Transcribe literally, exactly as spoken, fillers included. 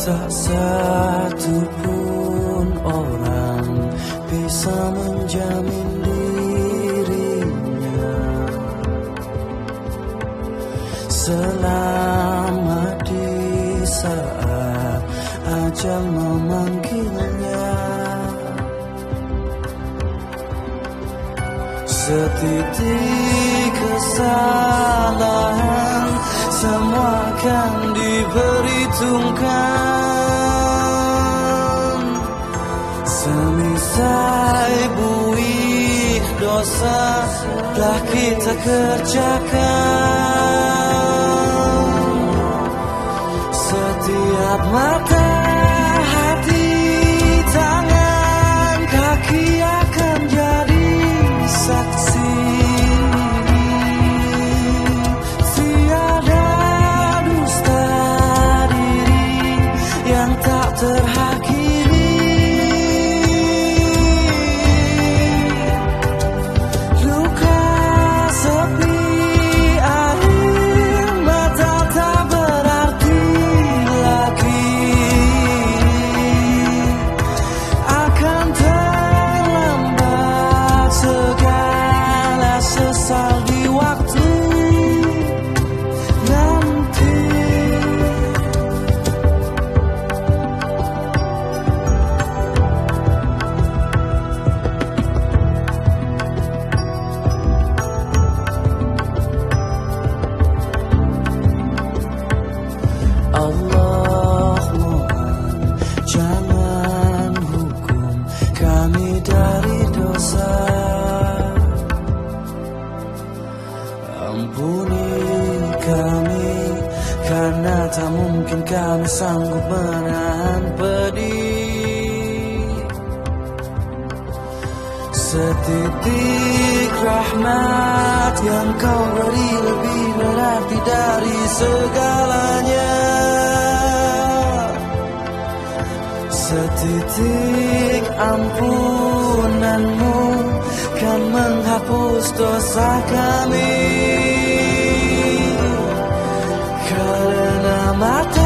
Tak satu pun orang bisa menjamin dirinya selama di saat ajal memanggilnya. Setitik kesalahan semua akan diperhitungkan. Semisal buih dosa telah kita kerjakan. Setiap mata, hati, tangan, kaki akan jadi saksi. Tiada dusta diri yang tak terhakimi. Luka sepi air mata tak berarti lagi. Akan terlambat segala sesal di waktu nanti. Allah mohon jangan hukum kami dari dosa. Ampuni kami karena tak mungkin kami sanggup menahan pedih. Setitik rahmat yang kau beri lebih berarti dari segalanya. Setitik ampunanmu kan menghapus dosa kami. Karena mata